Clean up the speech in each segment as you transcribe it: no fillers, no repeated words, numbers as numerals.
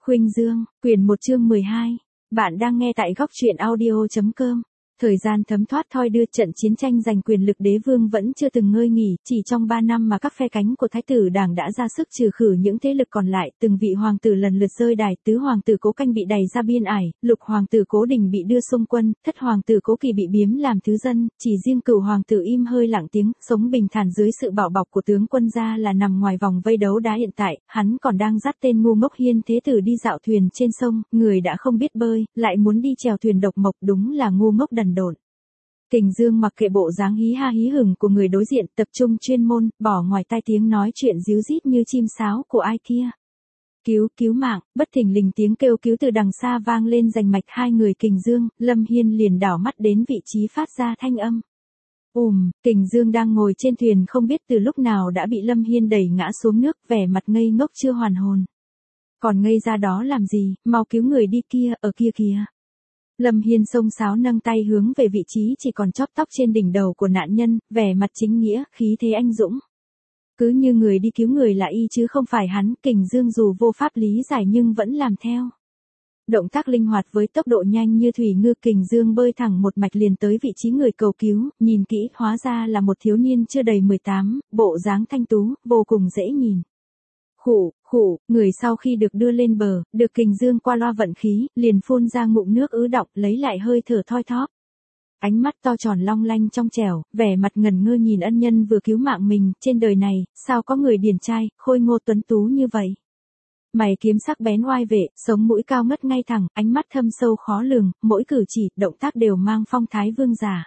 Khuynh Dương, quyển 1 chương 12. Bạn đang nghe tại góc truyện audio.com. Thời gian thấm thoát thoi đưa, trận chiến tranh giành quyền lực đế vương vẫn chưa từng ngơi nghỉ, chỉ trong 3 năm mà các phe cánh của Thái tử Đảng đã ra sức trừ khử những thế lực còn lại, từng vị hoàng tử lần lượt rơi đài, tứ hoàng tử Cố Canh bị đày ra biên ải, lục hoàng tử Cố Đình bị đưa xung quân, thất hoàng tử Cố Kỳ bị biếm làm thứ dân, chỉ riêng cửu hoàng tử im hơi lặng tiếng, sống bình thản dưới sự bảo bọc của tướng quân gia là nằm ngoài vòng vây đấu đá hiện tại, hắn còn đang dắt tên ngu ngốc Hiên Thế Tử đi dạo thuyền trên sông, người đã không biết bơi, lại muốn đi chèo thuyền độc mộc, đúng là ngu ngốc đần độn. Kình Dương mặc kệ bộ dáng hí ha hí hửng của người đối diện, tập trung chuyên môn, bỏ ngoài tai tiếng nói chuyện díu dít như chim sáo của ai kia. Cứu mạng, bất thình lình tiếng kêu cứu từ đằng xa vang lên rành mạch hai người Kình Dương, Lâm Hiên liền đảo mắt đến vị trí phát ra thanh âm. Kình Dương đang ngồi trên thuyền không biết từ lúc nào đã bị Lâm Hiên đẩy ngã xuống nước, vẻ mặt ngây ngốc chưa hoàn hồn. Còn ngây ra đó làm gì, mau cứu người đi kia, ở kia kìa. Lâm Hiên xông xáo nâng tay hướng về vị trí chỉ còn chóp tóc trên đỉnh đầu của nạn nhân, vẻ mặt chính nghĩa, khí thế anh dũng. Cứ như người đi cứu người là y chứ không phải hắn, Kình Dương dù vô pháp lý giải nhưng vẫn làm theo. Động tác linh hoạt với tốc độ nhanh như thủy ngư, Kình Dương bơi thẳng một mạch liền tới vị trí người cầu cứu, nhìn kỹ, hóa ra là một thiếu niên chưa đầy 18, bộ dáng thanh tú, vô cùng dễ nhìn. Khụ, người sau khi được đưa lên bờ, được Kình Dương qua loa vận khí, liền phun ra ngụm nước ứ đọng, lấy lại hơi thở thoi thóp. Ánh mắt to tròn long lanh trong trẻo, vẻ mặt ngẩn ngơ nhìn ân nhân vừa cứu mạng mình, trên đời này, sao có người điển trai, khôi ngô tuấn tú như vậy. Mày kiếm sắc bén oai vệ, sống mũi cao ngất ngay thẳng, ánh mắt thâm sâu khó lường, mỗi cử chỉ, động tác đều mang phong thái vương giả.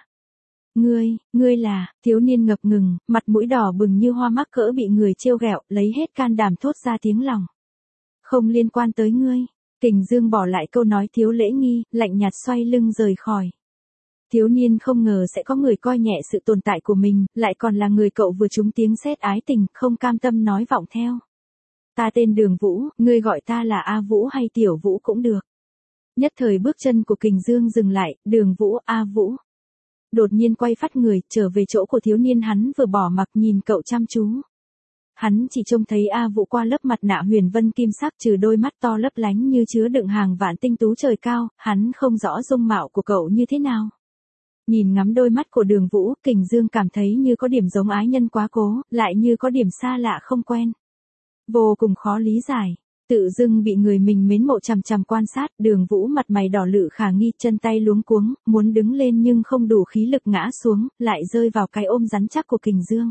Ngươi là, thiếu niên ngập ngừng, mặt mũi đỏ bừng như hoa mắc cỡ bị người trêu ghẹo, lấy hết can đảm thốt ra tiếng lòng. Không liên quan tới ngươi. Kình Dương bỏ lại câu nói thiếu lễ nghi, lạnh nhạt xoay lưng rời khỏi. Thiếu niên không ngờ sẽ có người coi nhẹ sự tồn tại của mình, lại còn là người cậu vừa trúng tiếng sét ái tình, không cam tâm nói vọng theo. Ta tên Đường Vũ, ngươi gọi ta là A Vũ hay Tiểu Vũ cũng được. Nhất thời bước chân của Kình Dương dừng lại, Đường Vũ, A Vũ. Đột nhiên quay phát người, trở về chỗ của thiếu niên hắn vừa bỏ mặc nhìn cậu chăm chú. Hắn chỉ trông thấy A Vũ qua lớp mặt nạ huyền vân kim sắc, trừ đôi mắt to lấp lánh như chứa đựng hàng vạn tinh tú trời cao, hắn không rõ dung mạo của cậu như thế nào. Nhìn ngắm đôi mắt của Đường Vũ, Kình Dương cảm thấy như có điểm giống ái nhân quá cố, lại như có điểm xa lạ không quen. Vô cùng khó lý giải. Tự dưng bị người mình mến mộ chằm chằm quan sát, Đường Vũ mặt mày đỏ lự khả nghi, chân tay luống cuống, muốn đứng lên nhưng không đủ khí lực ngã xuống, lại rơi vào cái ôm rắn chắc của Kình Dương.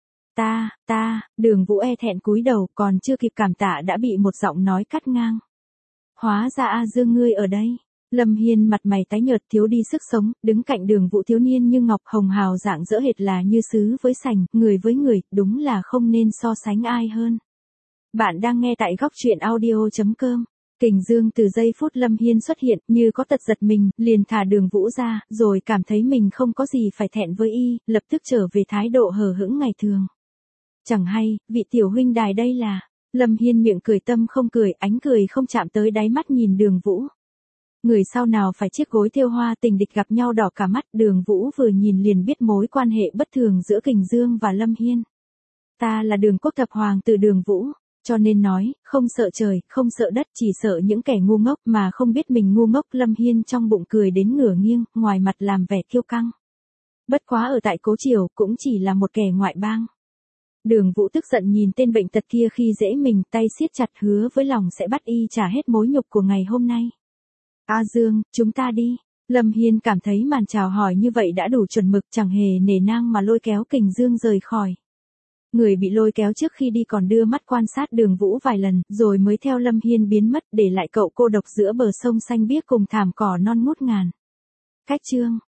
Đường Vũ e thẹn cúi đầu, còn chưa kịp cảm tạ đã bị một giọng nói cắt ngang. Hóa ra A Dương ngươi ở đây. Lâm Hiên mặt mày tái nhợt, thiếu đi sức sống, đứng cạnh Đường Vũ thiếu niên như ngọc hồng hào dạng dỡ hệt là như sứ với sành, người với người, đúng là không nên so sánh ai hơn. Bạn đang nghe tại góc truyện audio.com. Kình Dương từ giây phút Lâm Hiên xuất hiện như có tật giật mình, liền thả Đường Vũ ra, rồi cảm thấy mình không có gì phải thẹn với y, lập tức trở về thái độ hờ hững ngày thường. Chẳng hay, vị tiểu huynh đài đây là. Lâm Hiên miệng cười tâm không cười, ánh cười không chạm tới đáy mắt nhìn Đường Vũ. Người sau nào phải chiếc gối thêu hoa, tình địch gặp nhau đỏ cả mắt, Đường Vũ vừa nhìn liền biết mối quan hệ bất thường giữa Kình Dương và Lâm Hiên. Ta là Đường Quốc thập hoàng tử Đường Vũ. Cho nên nói, không sợ trời, không sợ đất, chỉ sợ những kẻ ngu ngốc mà không biết mình ngu ngốc. Lâm Hiên trong bụng cười đến ngửa nghiêng, ngoài mặt làm vẻ kiêu căng. Bất quá ở tại Cố Triều cũng chỉ là một kẻ ngoại bang. Đường Vũ tức giận nhìn tên bệnh tật kia khi dễ mình, tay siết chặt hứa với lòng sẽ bắt y trả hết mối nhục của ngày hôm nay. A Dương, chúng ta đi. Lâm Hiên cảm thấy màn chào hỏi như vậy đã đủ chuẩn mực, chẳng hề nể nang mà lôi kéo Kình Dương rời khỏi. Người bị lôi kéo trước khi đi còn đưa mắt quan sát Đường Vũ vài lần, rồi mới theo Lâm Hiên biến mất, để lại cậu cô độc giữa bờ sông xanh biếc cùng thảm cỏ non ngút ngàn. Cách chương